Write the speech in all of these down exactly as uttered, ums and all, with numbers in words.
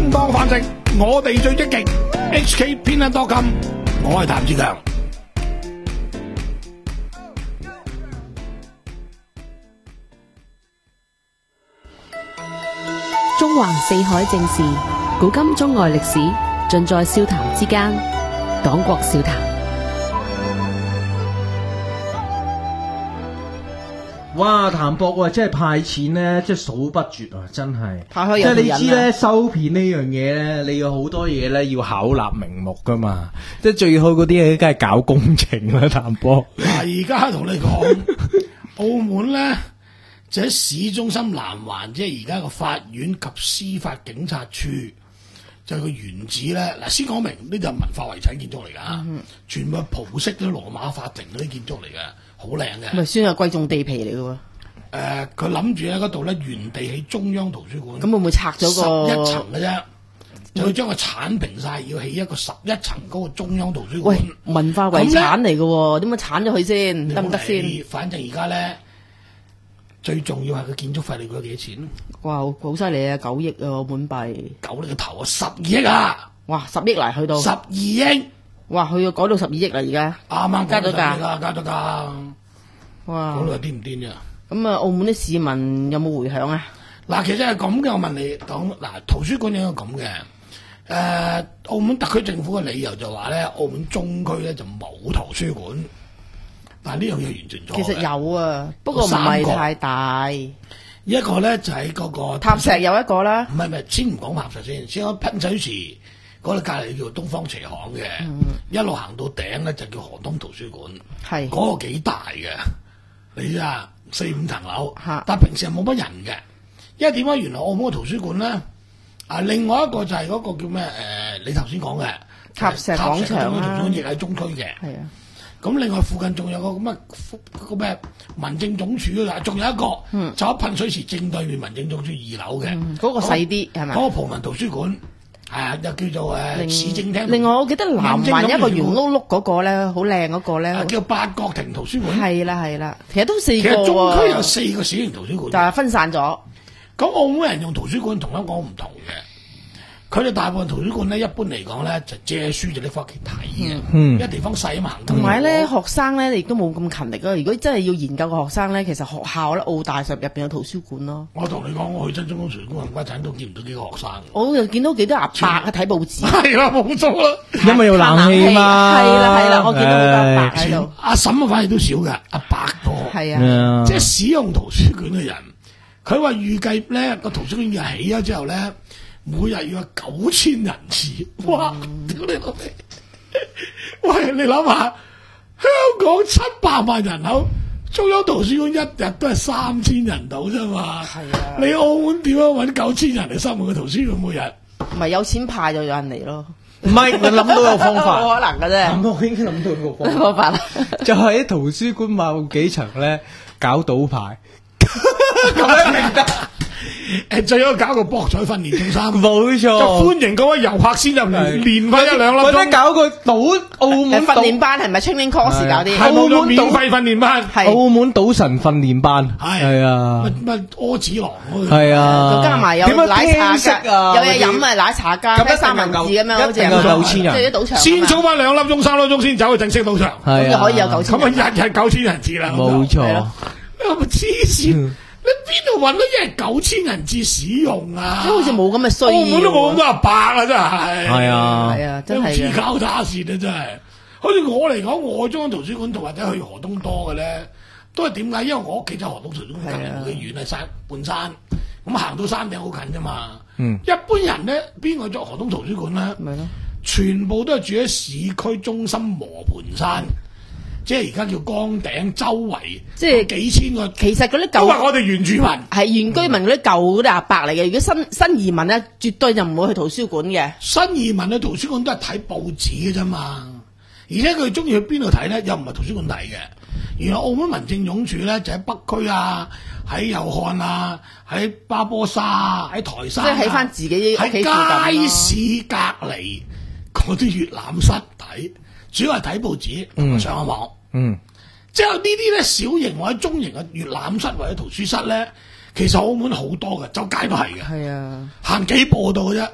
爭當飯食，我哋最積極。H K 偏袒多金，我係譚志強。 中橫四海正事，古今中外歷史，盡在笑談之間。黨國笑談。 哇！譚博喂，真係派錢咧，即係數不絕啊！真係， 派開即係你有知咧，收片呢樣嘢咧，你有好多嘢咧要巧立名目噶嘛。即係最好嗰啲嘢，梗係搞工程啦，譚博。 嗱，而家同你講，澳門咧就喺市中心南環，即係而家個法院及司法警察處，就係個原址咧。嗱，先講明呢度係文化遺產建築嚟㗎，嗯、全部係葡式嗰啲羅馬法庭嗰啲建築嚟嘅。好靚嘅， 咪算係貴重地皮嚟嘅喎。 誒，佢諗住喺嗰度咧原地起中央圖書館。 咁會唔會拆咗個十一層嘅啫？就要將個剷平晒，要起一個十一層高嘅中央圖書館。 喂，文化遺產嚟嘅喎，點解剷咗佢先？得唔得先？ 反正而家咧最重要係個建築費，你估咗幾多錢？ 哇，好犀利啊！九億啊，澳門幣。 九你個頭啊！十二億啊！ 哇，十億嚟去到。十二億。 哇，去到改到十二億啦！而家啱啱加咗價， 加咗價。 哇！ 嗰度癲唔癲啫？ 咁啊，澳門啲市民有冇回響啊？ 嗱，其實係咁嘅，我問你講嗱，圖書館應該咁嘅。誒、呃，澳門特區政府嘅理由就話咧，澳門中區咧就冇圖書館。但係呢樣嘢完全錯。 其實有啊，不過唔係太大。 一個咧就喺嗰個塔石有一個啦。 唔係唔係，先唔講塔石先，先講噴水池嗰度隔離叫做東方斜巷嘅，嗯、一路行到頂咧就叫河東圖書館。係嗰、嗰個幾大嘅。你知啊，四五層樓，但係平時係冇乜人嘅，因為點解？原來澳門嘅圖書館咧，啊，另外一個就係嗰個叫咩？誒、呃，你頭先講嘅塔石廣場啦， 圖書館亦喺中區嘅。係啊，咁另外附近仲有個咁啊，個咩民政總署啊，仲有一個，嗯、就喺噴水池正對面民政總署二樓嘅，嗰、 嗯嗰個細啲係咪？ 嗰、嗰個葡文圖書館。係啊，又叫做誒市政廳。 另外，我記得南環一個圓碌碌嗰個咧，好靚嗰個咧， 叫八角亭圖書館。係啦係啦， 其實都四個。 其實中區有四個小型圖書館， 但係分散咗。 咁澳門人用圖書館同香港唔同嘅，佢哋大部分圖書館咧，一般嚟講咧就借書就拎翻屋企睇嘅。嗯，因為地方細啊嘛，行。 同埋咧，學生咧亦都冇咁勤力啊。如果真係要研究嘅學生咧，其實學校咧澳大入入邊有圖書館咯。 我同你講，我去真中央圖書館冚家鏟都見唔到幾個學生。 我又見到幾多阿伯啊睇報紙。 係啦，冇錯啦， 因為有冷氣嘛。 係啦係啦，我見到好多阿伯喺度。 阿嬸啊，反而都少嘅，阿伯多。係啊，即係使用圖書館嘅人，佢話預計咧個圖書館要起咗之後咧。每日要有九千人次，哇！屌你老味！喂，你諗下，香港七百萬人口，中央圖書館一日都係三千人到啫嘛。係啊，你澳門點樣搵九千人嚟生活嘅圖書館每日？ 唔係有錢派就有人嚟咯。 唔係，我諗到有方法， 冇可能嘅啫。 我已經諗到有個方法，就係喺圖書館某幾層咧搞賭牌，咁樣明得。 誒，最好搞個博彩訓練中心， 冇錯， 就歡迎各位遊客先入嚟練翻一兩粒鐘， 或者搞個賭澳門訓練班，係咪 training course 搞啲？ 澳門免費訓練班， 澳門賭神訓練班，係啊， 乜乜柯子郎嗰個，係啊， 加埋有奶茶㗎，有嘢飲啊，奶茶加咩三文治咁樣，好似有九千人， 即係啲賭場。 先操翻兩粒鐘、三粒鐘先走去正式賭場， 咁就可以有九千。 咁啊，日日九千人次啦， 冇錯。 你係咪黐線？你邊度揾到一日九千人次使用啊？ 好似冇咁嘅需要。澳門都冇咁多阿伯啊，真係。 係啊， 係啊，真係。 黐交打線啊，真係。好似我嚟講，我中央圖書館同或者去河東多嘅咧，都係點解？因為我屋企就河東圖書館隔離冇幾遠啊，山半山，咁行到山頂好近啫嘛。嗯。一般人咧，邊個作河東圖書館咧？咪咯。全部都係住喺市區中心磨盤山。即係而家叫崗頂周圍，即係幾千個。 其實嗰啲舊都係我哋原住民， 係原居民嗰啲舊嗰啲阿伯嚟嘅。如果新新移民咧，絕對就唔會去圖書館嘅。 新移民去圖書館都係睇報紙嘅啫嘛。而且佢中意去邊度睇咧，又唔係圖書館睇嘅。原來澳門民政總署咧就喺北區啊，喺祐漢啊，喺巴波沙，喺台山、啊， 即係喺翻自己喺街市隔離嗰啲閱覽室睇。主要係睇報紙同埋上下網，嗯，即係呢啲咧小型或者中型嘅閱覽室或者圖書室咧，其實澳門好多嘅，周街都係嘅，係啊，行幾步到嘅啫，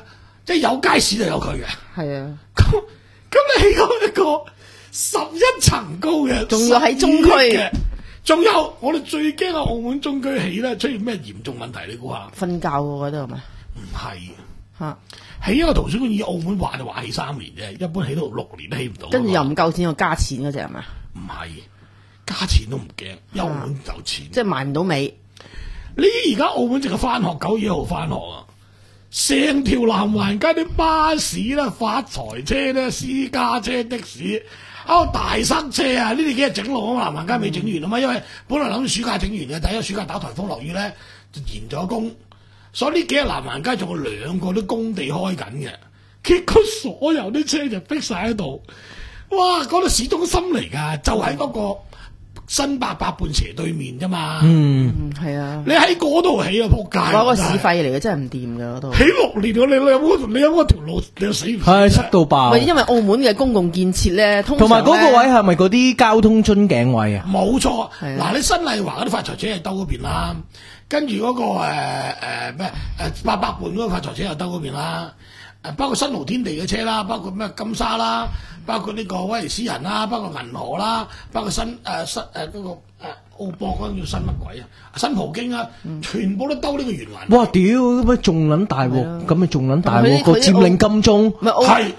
即係有街市就有佢嘅。 係啊， 咁咁你起咗一個十一層高嘅， 仲要喺中區嘅，仲有我哋最驚啊！澳門中區起咧出現咩嚴重問題？你估下？ 瞓覺我覺得係咪？ 唔係嚇， 起一個圖書館以澳門話就話起三年啫，一般起到六年都起唔到。 跟住又唔夠錢又加錢嗰只係咪？ 唔係，加錢都唔驚，澳門有錢， 即係賣唔到尾。 你而家澳門淨係翻學九月一號翻學啊！成條南環街啲巴士啦、發財車咧、私家車、的士，啊大塞車啊！呢啲幾日整路啊，南環街未整完啊嘛，因為本來諗住暑假整完嘅，第一暑假打颱風落雨咧就延咗工，所以呢幾日南環街仲有兩個都工地開緊嘅，結果所有啲車就逼晒喺度，哇！嗰度市中心嚟㗎，就喺嗰個新八百伴斜對面啫嘛。 嗯， 係啊。 你喺嗰度起啊，仆街！ 嗰個市費嚟嘅，真係唔掂㗎嗰度。 起六年咗，你你有冇你有冇條路，你又死唔死？ 係塞到爆。 因為澳門嘅公共建設咧，通常同埋嗰個位係咪嗰啲交通樽頸位啊？ 冇錯。嗱，你新麗華嗰啲發財車係兜嗰邊啦，跟住嗰個誒誒咩誒八百伴嗰個發財車又兜嗰邊啦。誒，包括新濠天地嘅車啦，包括咩金沙啦，包括呢個威尼斯人啦，包括銀河啦，包括新誒、呃、新誒嗰、呃那個誒、呃、澳博嗰個叫新乜鬼啊？新葡京啊，嗯、全部都兜呢個圓環。 哇！屌，咁咪仲撚大鑊，咁咪仲撚大鑊個佔領金鐘。 係，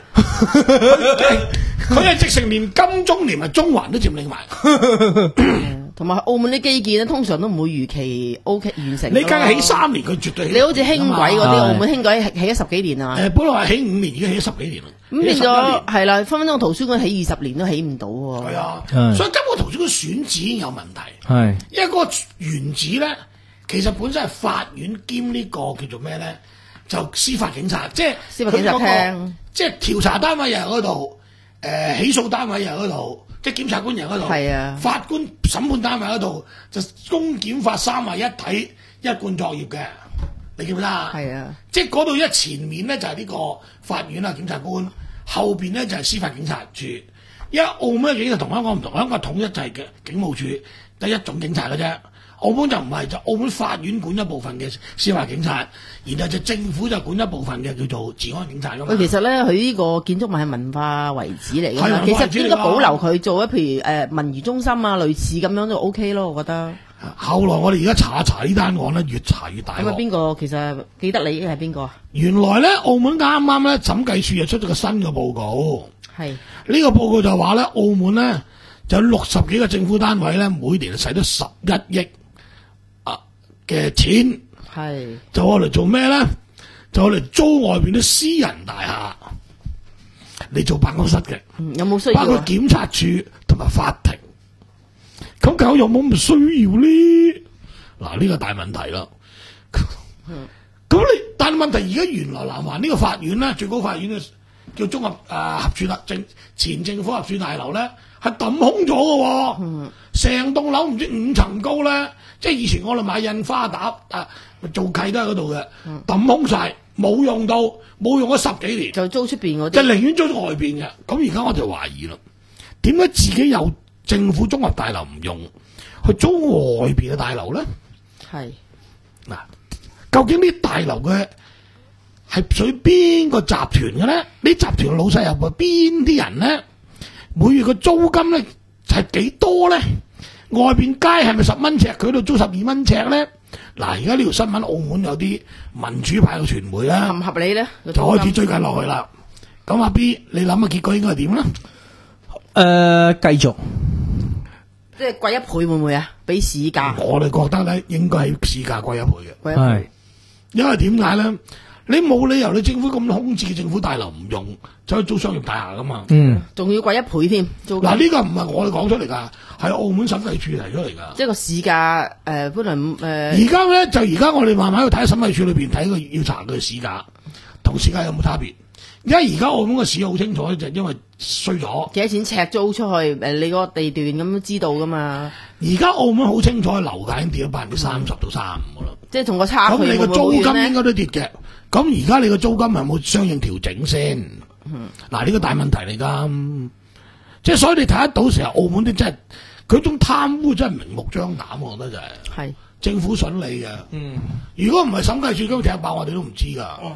佢係直情連金鐘連埋中環都佔領埋。 同埋澳門啲基建咧，通常都唔會如期 O K 完成。 你梗係起三年，佢絕對起。 你好似輕軌嗰啲，澳門輕軌起咗十幾年啊。 誒，本來話起五年，而家起咗十幾年啦。 咁變咗係啦，分分鐘圖書館起二十年都起唔到喎。 係啊，所以根本圖書館選址已經有問題。 係， 因為嗰個原址咧，其實本身係法院兼呢個叫做咩咧，就司法警察，即係司法警察廳， 即係調查單位又喺嗰度，誒起訴單位又喺嗰度。即係檢察官人嗰度， 係啊，法官審判單位嗰度就公檢法三位一體一貫作業嘅，你記唔記得啊？ 係啊， 即係嗰度一前面咧就係呢個法院啊檢察官，後邊咧就係司法警察處。因為澳門嘅警察同香港唔同，香港統一就係嘅警務處得一種警察嘅啫。澳門就唔係，就澳門法院管一部分嘅司法警察，然後就政府就管一部分嘅叫做治安警察㗎嘛。 其實咧，佢呢個建築物係文化遺址嚟㗎嘛，其實應該保留佢做一譬如誒、呃、文娛中心啊，類似咁樣就 O K 咯，我覺得。 後來我哋而家查一查呢單案咧，越查越大。 咁啊，邊個其實記得你係邊個啊？ 原來咧，澳門啱啱咧審計署又出咗個新嘅報告。係呢、呢個報告就話咧，澳門咧就有六十幾個政府單位咧，每年使咗十一億。嘅錢係就我嚟做咩咧？就我嚟租外邊啲私人大廈嚟做辦公室嘅、 嗯，有冇需要？ 包括檢察處同埋法庭，咁究竟有冇咁需要咧？嗱，呢個大問題啦。咁、嗯、你但係問題而家原來南環呢個法院咧，最高法院嘅叫綜合誒、呃、合署大政前政府合署大樓咧，係抌空咗嘅，成、嗯、棟樓唔知五層高咧。即係以前我哋買印花打啊做契都喺嗰度嘅，抌空晒，冇用到，冇用咗十幾年， 就租出邊嗰啲， 就寧願租咗外邊嘅。咁而家我就懷疑啦，點解自己有政府綜合大樓唔用，去租外邊嘅大樓咧？係嗱，究竟呢大樓嘅係屬於邊個集團嘅咧？呢集團老細又係邊啲人咧？每月嘅租金咧係幾多咧？外邊街係咪十蚊尺？佢度租十二蚊尺咧？嗱，而家呢條新聞，澳門有啲民主派嘅傳媒咧，合唔合理咧？就開始追緊落去啦。咁阿 B，你諗下結果應該係點咧？誒、 呃，繼續， 即係貴一倍會唔會啊？比市價？ 我哋覺得咧，應該係市價貴一倍嘅。 係， 因為點解咧？你冇理由你政府咁空置嘅政府大樓唔用，就去租商業大廈噶嘛？嗯，仲要貴一倍添。嗱，呢個唔係我哋講出嚟噶，係澳門審計處提出嚟噶。即係個市價誒、呃，本來誒。而家咧就而家我哋慢慢去睇審計處裏邊睇個要查佢嘅市價，同市價有冇差別？因為而家澳門個市好清楚，就係、因為衰咗。幾多錢尺租出去？誒，你個地段咁都知道噶嘛？而家澳門好清楚，樓價已經跌咗百分之三十到三十五噶啦。即係同個差距。咁你個租金應該都跌嘅。咁而家你個租金係冇相應調整先？嗱、嗯，呢、呢個大問題嚟噶。即係所以你睇得到成日澳門啲真係佢種貪污真係明目張膽，我覺得就係、係。係政府筍你嘅。嗯。如果唔係審計處咁踢爆，我哋都唔知噶。哦。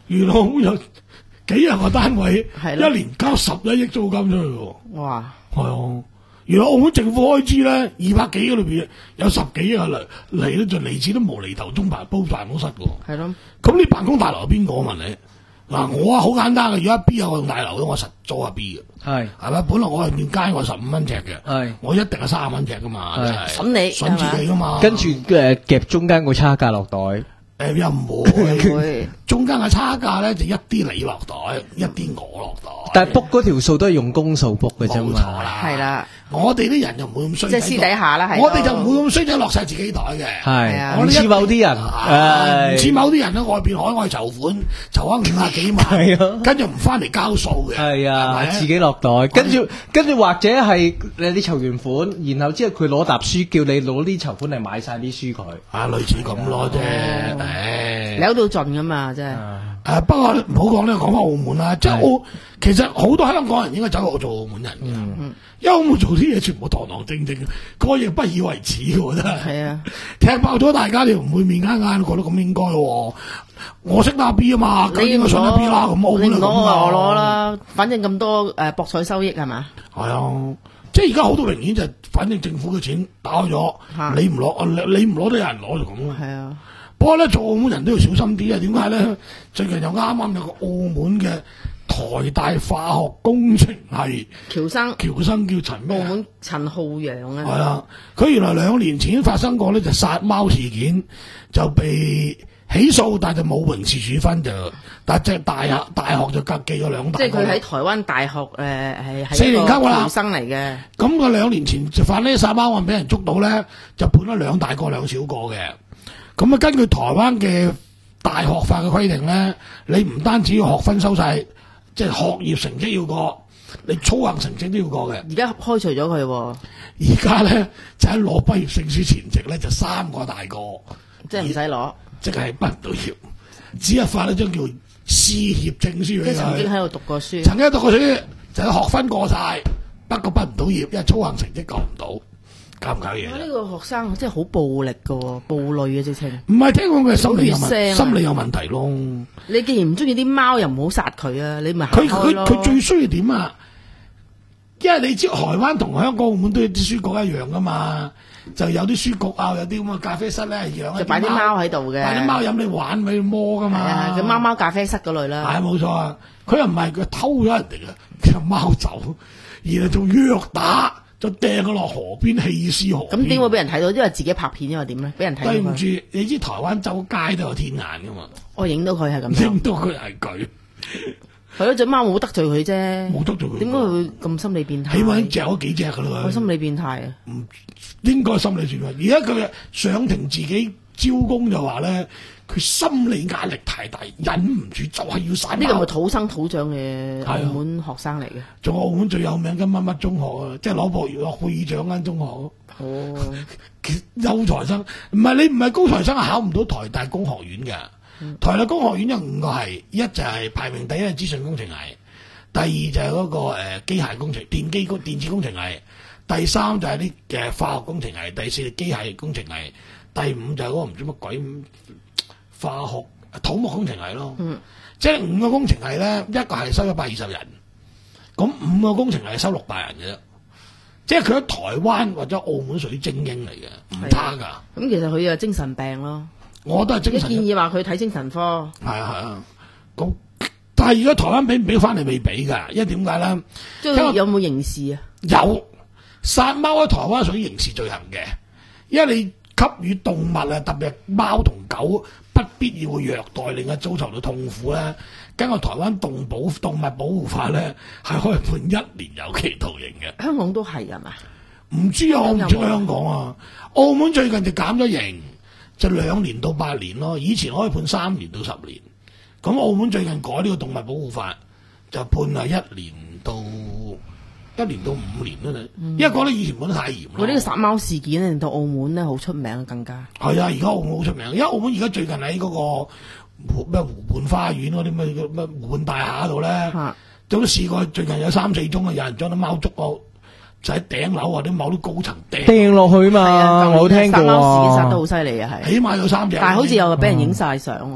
原來澳門有幾廿個單位，一年交十一億租金出去喎。 哇！ 係啊，原來澳門政府開支咧二百幾嘅裏邊有十幾億嚟嚟咧就嚟自都無厘頭中排煲辦公室嘅。 係咯。 咁你辦公大樓係邊個？我問你。嗱，我啊好簡單嘅，如果 B 有個大樓，我實租下 B 嘅，係係咪？本來我係面街我十五蚊尺嘅，係我一定係三十蚊尺噶嘛， 筍你筍自己噶嘛， 跟住誒夾中間個差價落袋。 誒又唔會，中間嘅差價咧就一啲你落袋，一啲我落袋。 但係 book 嗰條數都係用公數 book 嘅啫嘛。 冇錯啦， 係啦。 我哋啲人就唔會咁衰， 即係私底下啦，係。 我哋就唔會咁衰，就落晒自己袋嘅。 係啊，唔似某啲人， 唔似某啲人咧，外邊海外籌款籌翻五廿幾萬，跟住唔翻嚟交數嘅。係啊，自己落袋，跟住跟住或者係你啲籌完款，然後之後佢攞沓書，叫你攞啲籌款嚟買晒啲書佢。 啊，類似咁咯啫。誒， 扭到盡噶嘛，真係。 誒，不過唔好講咧，講翻澳門啦，即係澳，其實好多香港人應該走落做澳門人嘅，因為澳門做啲嘢全部堂堂正正，個嘢不以為恥嘅，真係。係啊，踢爆咗大家，你唔會面啱啱覺得咁應該喎。我識打 B 啊嘛，咁應該上得 B 啦，咁澳門就咁啦。 我攞啦，反正咁多誒博彩收益係嘛？ 係啊，即係而家好多明顯就係，反正政府嘅錢打開咗，你唔攞，你唔攞都有人攞就咁咯。係啊。不過咧，做澳門人都要小心啲啊！點解咧？最近又啱啱有個澳門嘅台大化學工程系僑生， 僑生叫陳咩？ 澳門陳浩洋啊。 係啊，佢原來兩年前發生過呢就殺貓事件，就被起訴，但係就冇刑事處分就，但係即係大學大學就格記咗兩大。 即係佢喺台灣大學誒係四年級㗎啦， 僑生嚟嘅。 咁佢兩年前就犯呢殺貓案俾人捉到咧，就判咗兩大個兩小個嘅。咁啊，根據台灣嘅大學法嘅規定咧，你唔單止要學分收晒，即係學業成績要過，你操行成績都要過嘅。 而家開除咗佢喎。 而家咧就喺攞畢業證書前夕咧，就三個大個， 即係唔使攞， 即係畢唔到業，只係發一張叫師協證書。 即係曾經喺度讀過書， 曾經讀過書，就係學分過晒，不過畢唔到業，因為操行成績過唔到。搞唔搞嘢？呢個學生真係好暴力噶，暴戾嘅直情。 唔係聽講佢係心理有問，心理有問題咯。 你既然唔中意啲貓，又唔好殺佢啊！你咪佢佢佢最需要點啊？因為你知台灣同香港、澳門都有啲書局一樣噶嘛，就有啲書局啊，有啲咁嘅咖啡室咧，養就擺啲貓喺度嘅， 擺啲貓飲你玩俾你摸噶嘛。係啊，佢貓貓咖啡室嗰類啦。 係冇錯啊！佢又唔係佢偷咗人哋嘅，佢貓走，而係做虐打。就掟佢落河邊棄屍河。 咁點會俾人睇到？因為自己拍片，因為點咧？俾人睇到。 對唔住，你知台灣周街都有天眼噶嘛？ 我影到佢係咁。 影到佢係佢。 係咯，隻貓冇得罪佢啫。 冇得罪佢。點解佢會咁心理變態？ 起碼嚼咗幾隻噶啦。 我心理變態啊！ 唔應該心理變態。而家佢上庭自己招供就話咧，佢心理壓力太大，忍唔住就係要殺貓。 呢個係咪土生土長嘅澳門學生嚟嘅？ 仲有澳門最有名嘅乜乜中學啊，即係攞博諾貝爾獎間中學。哦，優才生唔係你唔係高材生，考唔到台大工學院嘅。嗯、台大工學院有五個系，一就係排名第一係資訊工程系，第二就係嗰、那個誒機、呃、械工程、電機工、電子工程系，第三就係啲嘅化學工程系，第四係機械工程系，第五就係嗰個唔知乜鬼化學土木工程系咯。嗯，即係五個工程系咧，一個係收一百二十人，咁五個工程系收六百人嘅啫。即係佢喺台灣或者澳門屬於精英嚟嘅，唔差㗎。 咁其實佢又精神病咯。 我都係精神。 你建議話佢睇精神科。 係啊係啊，咁但係而家台灣俾唔俾翻嚟未俾㗎？因為點解咧？ 即係有冇刑事啊？ 有，殺貓喺台灣屬於刑事罪行嘅，因為你給予動物啊，特別係貓同狗不必要嘅虐待，令佢遭受到痛苦咧。根據台灣動保動物保護法咧，係可以判一年有期徒刑嘅。香港都係係嘛？唔知啊，我唔知香港啊。澳門最近就減咗刑，就兩年到八年咯。以前可以判三年到十年。咁澳門最近改呢個動物保護法，就判係一年到一年到五年啦。嗯、因為覺得以前判得太嚴。 我呢個殺貓事件令到澳門咧好出名，更加係啊！而家澳門好出名，因為澳門而家最近喺嗰、那個。咩湖畔花園嗰啲咩咩湖畔大廈度咧，都試過最近有三四宗啊，有人將啲貓捉到就喺頂樓或者某啲高層掟掟落去嘛，我聽過啊。 殺貓事件殺得好犀利啊，係。 起碼有三隻。 但係好似又俾人影晒相喎。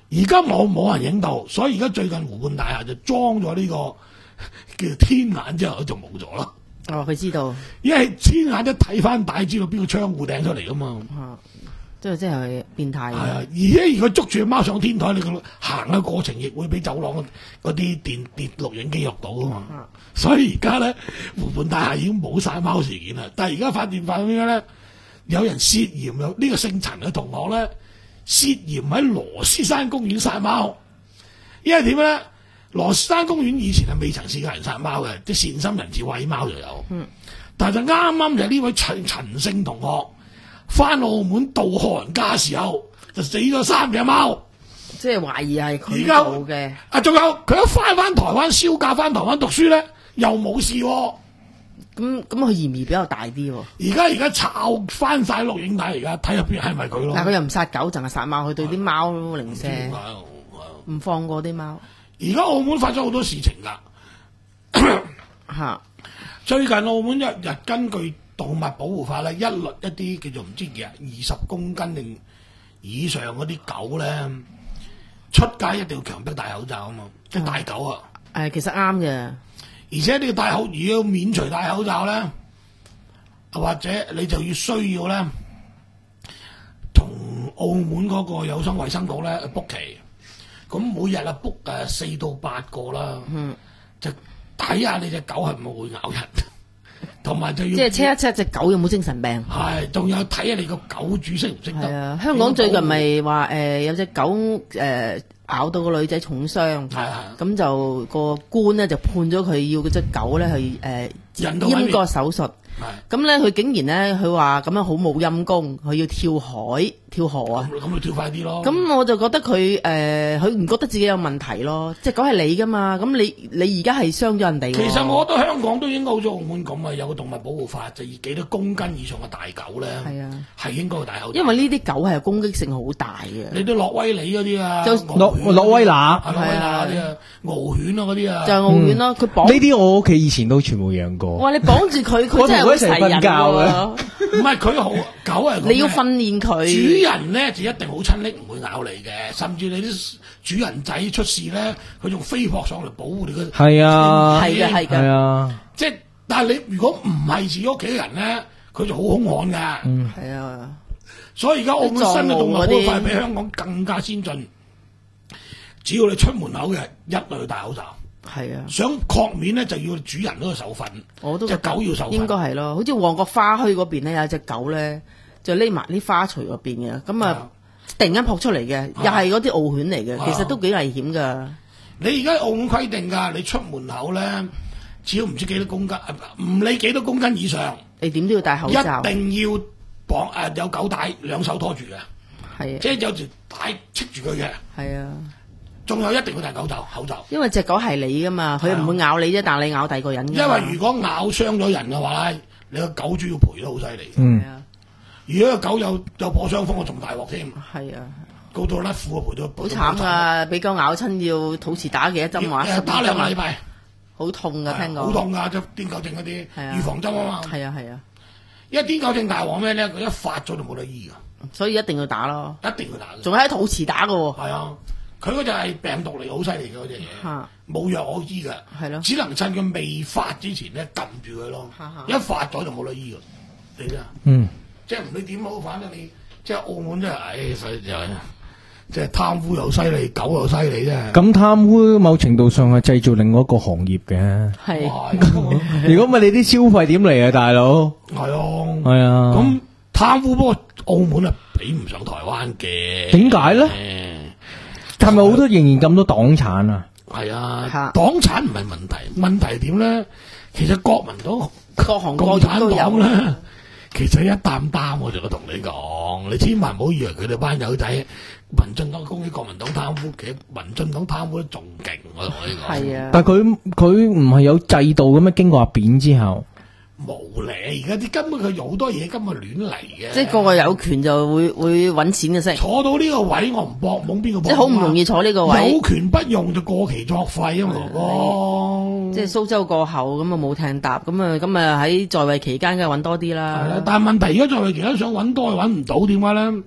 而家冇冇人影到，所以而家最近湖畔大廈就裝咗呢個叫做天眼之後就冇咗咯。 哦，佢知道， 因為天眼一睇翻帶，知道邊個窗戶掟出嚟噶嘛。 啊，即係即係變態。係啊，而且如果捉住隻貓上天台，你個行嘅過程亦會俾走廊嗰啲電電錄影機錄到噶嘛。啊、所以而家咧湖畔大廈已經冇晒貓事件啦。但係而家發電發咁樣咧，有人涉嫌有呢個姓陳嘅同學咧，涉嫌喺羅斯山公園殺貓。因為點咧？羅斯山公園以前係未曾試過人殺貓嘅，即係善心人士餵貓就有。嗯，但係就啱啱就呢位陳陳姓同學翻澳門到賀人家時候，就死咗三隻貓。 即係懷疑係佢做嘅。 啊，仲有佢一翻翻台灣銷假翻台灣讀書咧，又冇事。咁咁佢嫌疑比較大啲。 而家而家抄翻晒錄影帶，而家睇入邊係咪佢咯？ 但係佢又唔殺狗，淨係殺貓，佢對啲貓零舍唔放過啲貓。 而家澳門發生好多事情㗎， 嚇！ 最近澳門一日根據動物保護法咧，一律一啲叫做唔知幾啊二十公斤定以上嗰啲狗咧，出街一定要強迫戴口罩啊嘛，即係大狗啊。 誒，其實啱嘅，而且你要戴口，如果要免除戴口罩咧，或者你就要需要咧，同澳門嗰個有生衞生局咧 book 期。咁每日啊 book 誒四到八個啦，嗯、就睇下你隻狗係唔係會咬人，同埋就要即係 check 一 check 隻狗有冇精神病。 係，仲有睇下你個狗主識唔識得。係啊，香港最近咪話誒有隻狗誒、呃、咬到個女仔重傷，係係，咁就個官咧就判咗佢要嗰隻狗咧去誒閹割手術。咁咧，佢竟然咧，佢話咁樣好冇陰功，佢要跳海跳河啊！ 咁咪跳快啲咯！ 咁我就覺得佢誒，佢、呃、唔覺得自己有問題咯。隻狗係你噶嘛，咁你你而家係傷咗人哋。 其實我覺得香港都應該好似澳門咁啊，有個動物保護法，就以幾多公斤以上嘅大狗咧，係啊，係應該要戴口罩。 因為呢啲狗係攻擊性好大嘅。 你啲洛威里嗰啲啊， 就洛洛威拿， 係洛威拿嗰啲啊，獒犬啊嗰啲啊， 就係獒犬咯。佢綁呢啲我屋企以前都全部養過。 哇！你綁住佢，佢真係好齊人㗎。 唔係佢好狗係， 你要訓練佢。 主人咧就一定好親昵，唔會咬你嘅。甚至你啲主人仔出事咧，佢仲飛撲上嚟保護你嘅。 係啊， 係嘅，係嘅。 係啊， 即係，但係你如果唔係自己屋企人咧，佢就好兇悍㗎。 嗯，係啊。 所以而家澳門新嘅動物保護法比香港更加先進。只要你出門口嘅，一律戴口罩。 係啊， 想確免咧就要主人嗰個受訓， 我都隻狗要受訓， 應該係咯。好似旺角花墟嗰邊咧有隻狗咧，就匿埋啲花槽嗰邊嘅，咁啊突然間撲出嚟嘅，啊、又係嗰啲獒犬嚟嘅，啊、其實都幾危險噶。你而家澳門規定㗎，你出門口咧，只要唔知幾多公斤，唔理幾多公斤以上， 你點都要戴口罩， 一定要綁誒、呃、有狗帶，兩手拖住嘅，係、啊，即係有條帶戚住佢嘅，係啊。仲有一定要戴口罩，口罩。因為隻狗係你噶嘛，佢唔會咬你啫，但係你咬第二個人。因為如果咬傷咗人嘅話，你個狗主要賠得好犀利。嗯，如果個狗有有破傷風，我仲大鑊添。係啊，告到甩褲啊，賠到。好慘啊！俾狗咬親要肚臍打幾多針話？打兩個禮拜，好痛噶，聽講。好痛噶，即係癲狗症嗰啲預防針啊嘛。係啊係啊，因為癲狗症大王咩咧？佢一發咗就冇得醫噶，所以一定要打咯。一定要打。仲喺肚臍打噶喎。係啊。佢嗰隻係病毒嚟，好犀利嘅嗰隻嘢，冇藥可醫嘅，係咯，只能趁佢未發之前咧撳住佢咯，一發咗就冇得醫㗎，你知啊？嗯，即係唔理點好，反正你即係澳門真係，唉，所以就係即係貪污又犀利，狗又犀利啫。咁貪污某程度上係製造另外一個行業嘅，係。如果唔係你啲消費點嚟啊，大佬？係啊，係啊。咁貪污不過澳門啊比唔上台灣嘅，點解咧？係咪好多仍然咁多黨產啊？係啊，黨產唔係問題，問題點咧？其實國民黨、各行各業都有咧。其實一擔擔，我就同你講，你千萬唔好以為佢哋班友仔民進黨攻擊國民黨貪污，其實民進黨貪污得仲勁。我同你講，係啊。但係佢佢唔係有制度咁樣經過阿扁之後。無理，而家啲根本佢有好多嘢根本亂嚟嘅，即係個個有權就會會揾錢嘅識。坐到呢個位我唔搏懵邊個搏，即係好唔容易坐呢個位。有權不用就過期作廢啊嘛，哥哥。即係蘇州過後咁啊冇艇搭，咁啊咁啊喺在位期間梗係揾多啲啦。係啦，但係問題而家在位期間想揾多又揾唔到，點解咧？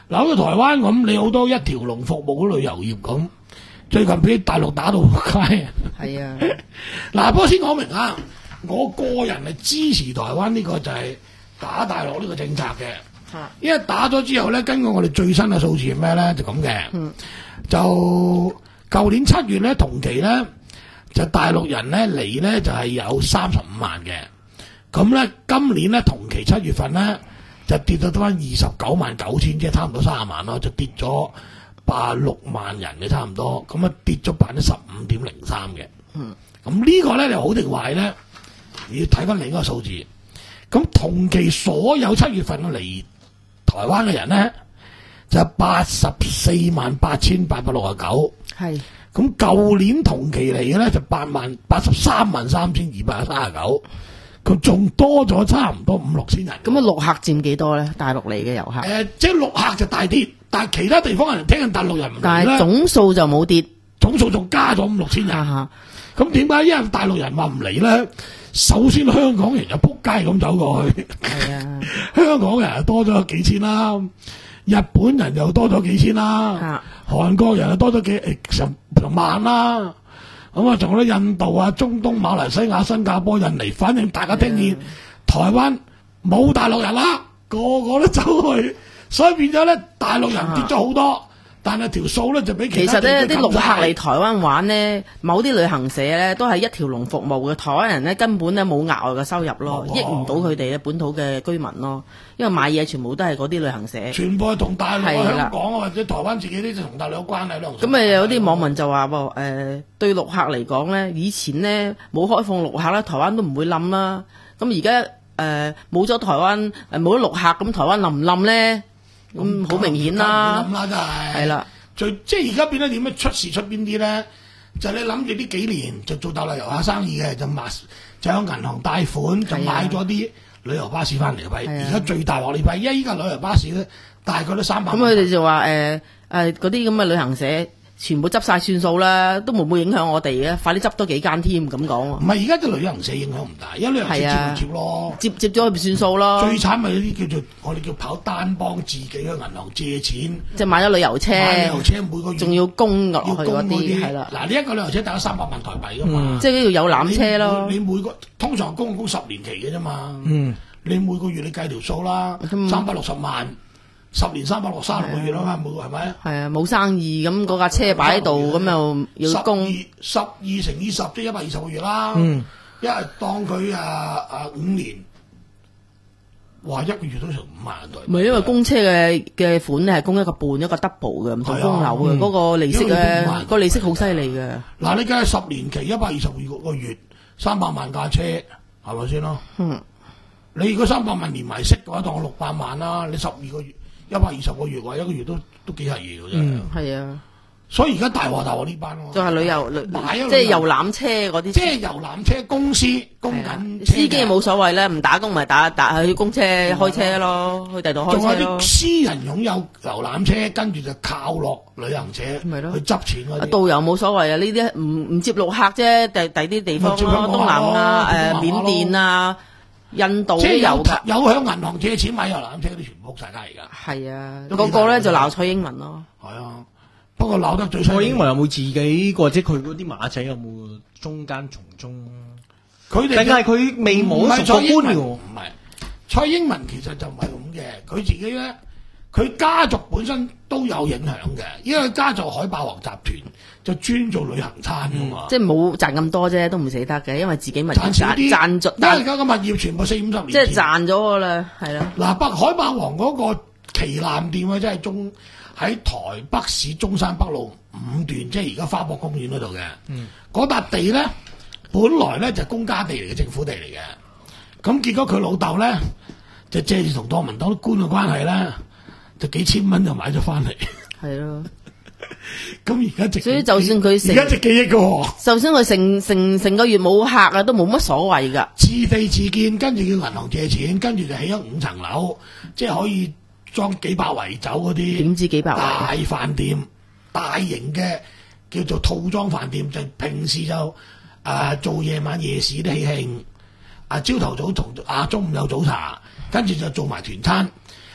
嗱，好似台灣咁，你好多一條龍服務嘅旅遊業咁，最近俾大陸打到仆街。 係啊， 嗱，不過先講明啊，我個人係支持台灣呢個就係打大陸呢個政策嘅。啊、因為打咗之後咧，根據我哋最新嘅數字係咩咧，就咁嘅。嗯，就舊年七月咧同期咧，就大陸人咧嚟咧就係、是、有三十五萬嘅。咁咧今年咧同期七月份咧就跌到得翻二十九萬九千，即係差唔多三十萬咯，就跌咗八六萬人嘅差唔多。咁啊跌咗百分之十五點零三嘅。嗯，咁呢個咧你好定壞咧？你要睇翻另一個數字。咁同期所有七月份嚟台灣嘅人咧，就八十四萬八千八百六十九。係。咁舊年同期嚟嘅咧就八萬八十三萬三千二百三十九。佢仲多咗差唔多五六千人。 咁啊，陸客佔幾多咧？大陸嚟嘅遊客？誒、 呃，即係陸客就大跌，但係其他地方人聽緊大陸人唔嚟咧。 但係總數就冇跌， 總數仲加咗五六千人。咁點解？因為大陸人話唔嚟咧。首先香港人就撲街咁走過去，係啊，香港人又多咗幾千啦，日本人又多咗幾千啦，啊、韓國人又多咗幾成成萬啦，咁啊仲有啲印度啊、中東、馬來西亞、新加坡、印尼，反正大家聽見、啊、台灣冇大陸人啦，個個都走去，所以變咗咧大陸人跌咗好多。啊但係條數咧就比其他地區其實咧啲陸客嚟台灣玩咧，某啲旅行社咧都係一條龍服務嘅，台灣人咧根本咧冇額外嘅收入咯，益唔到佢哋嘅本土嘅居民咯，因為買嘢全部都係嗰啲旅行社， 全部係同大陸、香港或者台灣自己啲就同大陸有關係咯。 咁啊有啲網民就話喎，誒對陸客嚟講咧，以前咧冇開放陸客咧，台灣都唔會冧啦。咁而家誒冇咗台灣誒冇咗陸客，咁台灣冧唔冧咧？咁好明顯啦， 諗啦真係， 係啦， 最即係而家變咗點樣出事出邊啲咧？就你諗住呢幾年就做大陸遊客生意嘅，就買就向銀行貸款，就買咗啲旅遊巴士翻嚟批。而家最大鑊呢批，因為依家旅遊巴士咧大概都三百萬。 咁佢哋就話誒誒嗰啲咁嘅旅行社。全部執晒算數啦，都冇會影響我哋嘅，快啲執多幾間添咁講。唔係而家啲旅行社影響唔大，因為旅行社接唔接咯， 接接咗佢算數咯。 最慘咪有啲叫做我哋叫跑單幫自己嘅銀行借錢， 即係買咗旅遊車， 買旅遊車每個月仲要供落去嗰啲係啦。 嗱呢一個旅遊車大咗三百萬台幣噶嘛， 嗯、即係要有纜車咯。 你，你每個通常供供十年期嘅啫嘛，嗯，你每個月你計條數啦，三百六十萬。十年三百六三十六個月啦嘛，冇係咪？係啊，冇生意咁嗰架車擺喺度，咁又要供十二乘以十，即係一百二十個月啦。嗯，因為當佢啊啊五年，哇一個月都成五萬對。 唔係因為供車嘅嘅款咧係供一個半一個 double 嘅，唔同供樓嘅嗰個利息咧，個利息好犀利嘅。 嗱，你梗係十年期一百二十二個月，三百萬架車係咪先咯？嗯，你如果三百萬連埋息嘅話，當我六百萬啦，你十二個月。一百二十個月話一個月都都幾係嘢嘅啫，係啊，所以而家大鑊大鑊呢班咯， 就係旅遊旅，即係遊覽車嗰啲， 即係遊覽車公司供緊， 司機冇所謂咧，唔打工咪打打去公車開車咯，去第度開車咯。 仲有啲私人擁有遊覽車，跟住就靠落旅行社去執錢嗰啲。 導遊冇所謂啊，呢啲唔唔接陸客啫，第第啲地方咯，東南亞誒緬甸啊。印度啲遊客有向銀行借錢買遊覽車嗰啲全部撲曬街而家。 係啊，個個咧就鬧蔡英文咯。 係啊，不過鬧得最犀利。 蔡英文有冇自己或者佢嗰啲馬仔有冇中間從中？ 佢哋定係佢未冇實過官喎？ 唔係蔡英文其實就唔係咁嘅，佢自己咧，佢家族本身都有影響嘅，因為家族海霸王集團就專做旅行餐㗎嘛， 嗯、即係冇賺咁多啫，都唔捨得嘅，因為自己咪賺賺賺咗。 因為而家個物業全部四五十年， 即係賺咗㗎啦，係啦。 嗱，北海霸王嗰個旗艦店啊，即係中喺台北市中山北路五段，即係而家花博公園嗰度嘅。嗯，嗰笪地咧，本來咧就係公家地嚟嘅，政府地嚟嘅。咁結果佢老豆咧就借住同國民黨官嘅關係咧，就幾千蚊就買咗翻嚟。係咯。咁而家值， 所以就算佢而家值幾億嘅、哦， 就算佢成成成個月冇客啊，都冇乜所謂噶。 自地自建，跟住叫銀行借錢，跟住就起咗五層樓，即係可以裝幾百圍酒嗰啲。點知幾百圍？大飯店，大型嘅叫做套裝飯店，就平時就誒、呃、做夜晚夜市啲喜慶，啊朝頭早同啊中午有早茶，跟住就做埋團餐。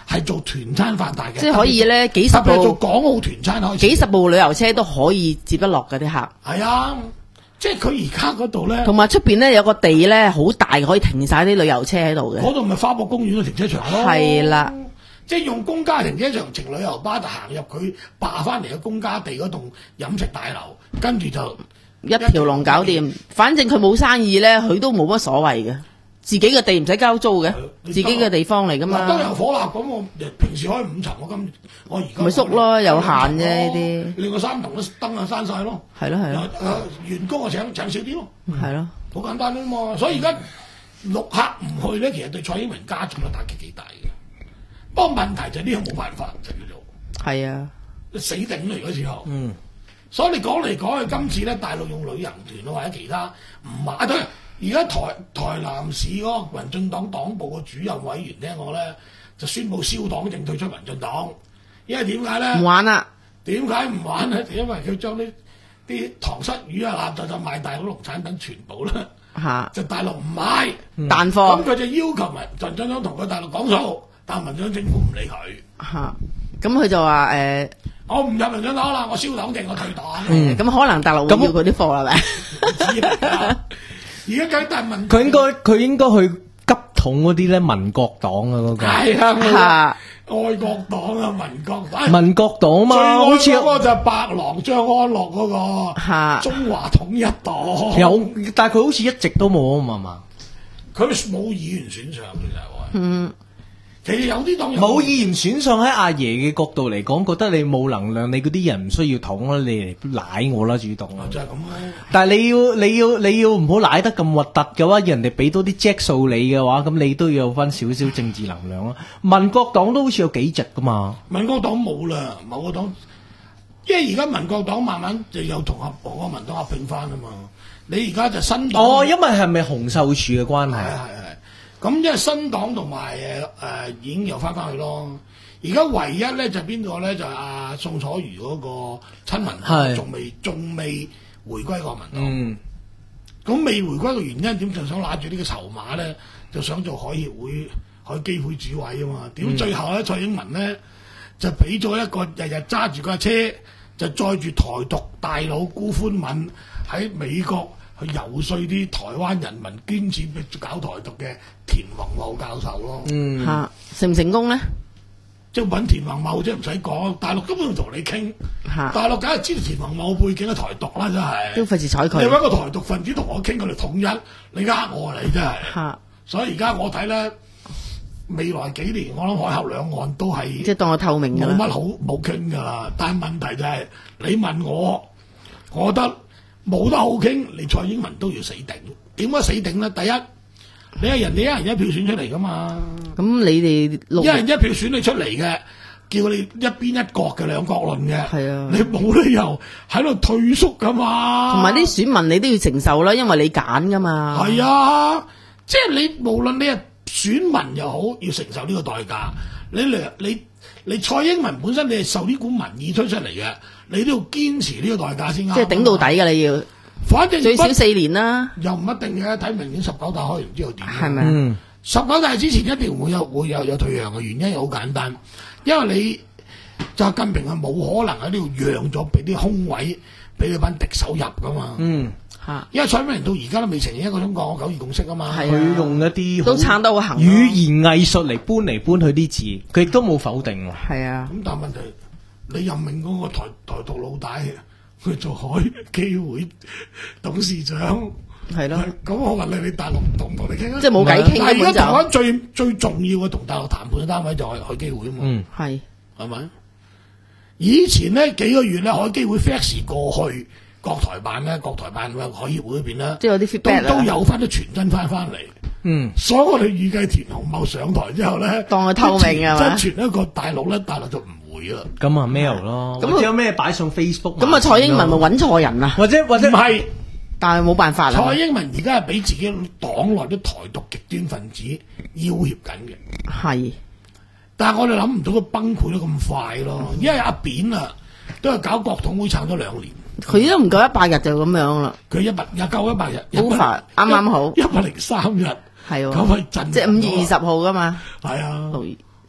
係做團餐發達嘅， 即係可以咧幾十部做港澳團餐開始， 幾十部旅遊車都可以接得落嗰啲客。 係啊，即係佢而家嗰度咧， 同埋出邊咧有個地咧好大，可以停晒啲旅遊車喺度嘅。 嗰度咪花博公園嘅停車場咯。 係啦， 即係用公家停車場乘旅遊巴就行入佢霸翻嚟嘅公家地嗰棟飲食大樓，跟住就一條龍搞掂。反正佢冇生意咧，佢都冇乜所謂嘅。自己嘅地唔使交租嘅，自己嘅地方嚟噶嘛。 都有火啦，咁我平時開五層，我今我而家咪縮咯，有限啫呢啲。 另外三層都燈啊閂晒咯。 係咯係咯。 員工啊請請少啲咯。 係咯， 好簡單啫嘛。所以而家陸客唔去咧，其實對蔡英文家族嘅打擊幾大嘅。不過問題就係呢個冇辦法就叫做。 係啊， 死頂嚟嗰時候。 嗯。 所以你講嚟講去，今次咧大陸用旅行團或者其他唔買對。而家台台南市嗰個民進黨黨部嘅主任委員聽講咧，就宣布消黨證退出民進黨，因為點解咧？ 唔玩啦！ 點解唔玩咧？因為佢將啲啲糖虱魚啊、臘就就賣大陸農產品全部咧， 嚇就大陸唔買彈貨。 咁佢就要求民民進黨同佢大陸講數，但民進黨政府唔理佢。 嚇，咁佢就話誒， 我唔入民進黨啦，我消黨證，我退黨。 嗯，咁可能大陸會要佢啲貨啦，咪？ 而家梗係問佢應該佢應該去急統嗰啲咧民國黨啊嗰個係啊，愛國黨啊民國黨民國黨嘛，好似嗰個就係白狼張安樂嗰個中華統一黨有，但係佢好似一直都冇啊嘛嘛， 佢冇議員選上其實係嗯。其實有啲黨冇議員選上，喺阿爺嘅角度嚟講，覺得你冇能量，你嗰啲人唔需要統啦，你嚟舐我啦，主動啦， 就係咁咯。 但係你要你要你要唔好舐得咁核突嘅話，人哋俾多啲隻數你嘅話，咁你都要有翻少少政治能量咯。民國黨都好似有幾席噶嘛， 民國黨冇啦，某個黨，因為而家民國黨慢慢就又同合國民黨合併翻啊嘛。你而家就新黨哦，因為係咪洪秀柱嘅關係？ 係係係。咁因為新黨同埋誒誒已經又翻返去咯，而家唯一咧就邊個咧就係、是、阿、啊、宋楚瑜嗰個親民黨，仲未仲未回歸國民黨。嗯，咁未回歸嘅原因點就想揦住呢個籌碼咧，就想做海協會海基會主委啊嘛。點最後咧、嗯、蔡英文咧就俾咗一個日日揸住架車就載住台獨大佬辜寬敏喺美國。去游說啲台灣人民捐錢俾搞台獨嘅田宏茂教授咯， 嗯嚇成唔成功咧？ 即係揾田宏茂即係唔使講，大陸根本唔同你傾，大陸梗係知道田宏茂背景嘅台獨啦，真係都費事睬佢。 你揾個台獨分子同我傾，佢哋統一，你呃我你真係嚇。所以而家我睇咧，未來幾年我諗海峽兩岸都係即係當我透明㗎啦， 冇乜好冇傾㗎啦。但係問題就係、是、你問我，我覺得。冇得好傾，你蔡英文都要死頂。點解死頂咧？第一，你係人哋一人一票選出嚟噶嘛。咁你哋一人一票選你出嚟嘅，叫你一邊一國嘅兩國論嘅。 係啊， 你冇理由喺度退縮噶嘛。 同埋啲選民你都要承受啦，因為你揀噶嘛。 係啊，即係你無論你係選民又好，要承受呢個代價。你你你你蔡英文本身你係受呢股民意推出嚟嘅。你都要堅持呢個代價先啱， 即係頂到底㗎你要， 反正最少四年啦。 又唔一定嘅，睇明年十九大開完之後點。 係咪啊？ 十九大之前一定會有會有有退讓嘅原因，好簡單，因為你習近平係冇可能喺呢度讓咗俾啲空位俾你班敵手入噶嘛。嗯，嚇，因為蔡英文到而家都未承認一個中國九二共識啊嘛。 佢、啊、用一啲都撐得好行， 語言藝術嚟搬嚟搬去啲字，佢亦都冇否定喎。 係啊， 咁但係問題。你任命嗰個台台獨老大去做海基會董事長， 係咯。咁我問你，你大陸同唔同你傾啊？ 即係冇偈傾。 但係而家台灣最最重要嘅同大陸談判嘅單位就係海基會啊嘛。 嗯，係係咪？以前呢幾個月咧，海基會 fax 過去國台辦咧，國台辦嘅海協會嗰邊咧， 即係有啲 feedback 都都有翻啲傳真翻翻嚟。嗯，所以我哋預計田宏茂上台之後咧， 當佢透明啊嘛， 即係傳一個大陸咧，大陸就唔。 咁啊 mail 咯，咁或者有咩擺上 Facebook？ 咁啊蔡英文咪揾錯人啊？ 或者或者唔係， 但係冇辦法啦。 蔡英文而家係俾自己黨內啲台獨極端分子要挾緊嘅。係，但係我哋諗唔到佢崩潰得咁快咯，因為阿扁啊都係搞國統會撐咗兩年， 佢都唔夠一百日就咁樣啦。 佢一百又夠一百日， 好快，啱啱好一百零三日， 係咁係震， 即係五月二十號噶嘛。 係啊。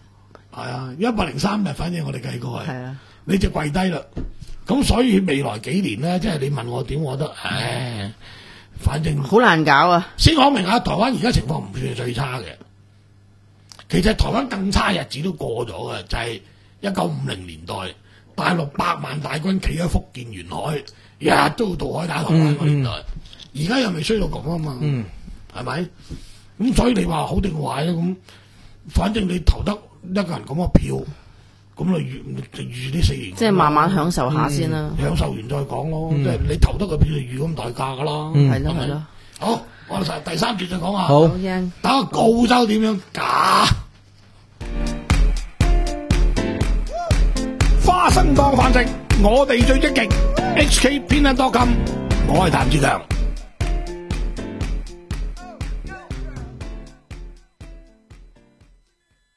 係啊，一百零三日，反正我哋計過係。 係啊， 你就跪低啦。咁所以未來幾年咧，即係你問我點，我覺得，唉，反正好難搞啊。 先講明啊，台灣而家情況唔算係最差嘅。其實台灣更差日子都過咗嘅，就係一九五零年代，大陸百萬大軍企喺福建沿海，日日都要渡海打台灣嗰年代。而家又未衰到咁啊嘛，係咪、嗯？咁所以你話好定壞咧？咁反正你投得一個人咁嘅票。咁你預就預呢四年， 即係慢慢享受下先啦、 嗯。享受完再講咯，嗯、即係你投得個票就預咁代價噶啦。 係咯係咯。 好，我哋第三節再講下。 好， 打個澳洲點樣假？花生當飯食，我哋最積極。H K 偏袒多金，我係譚志強。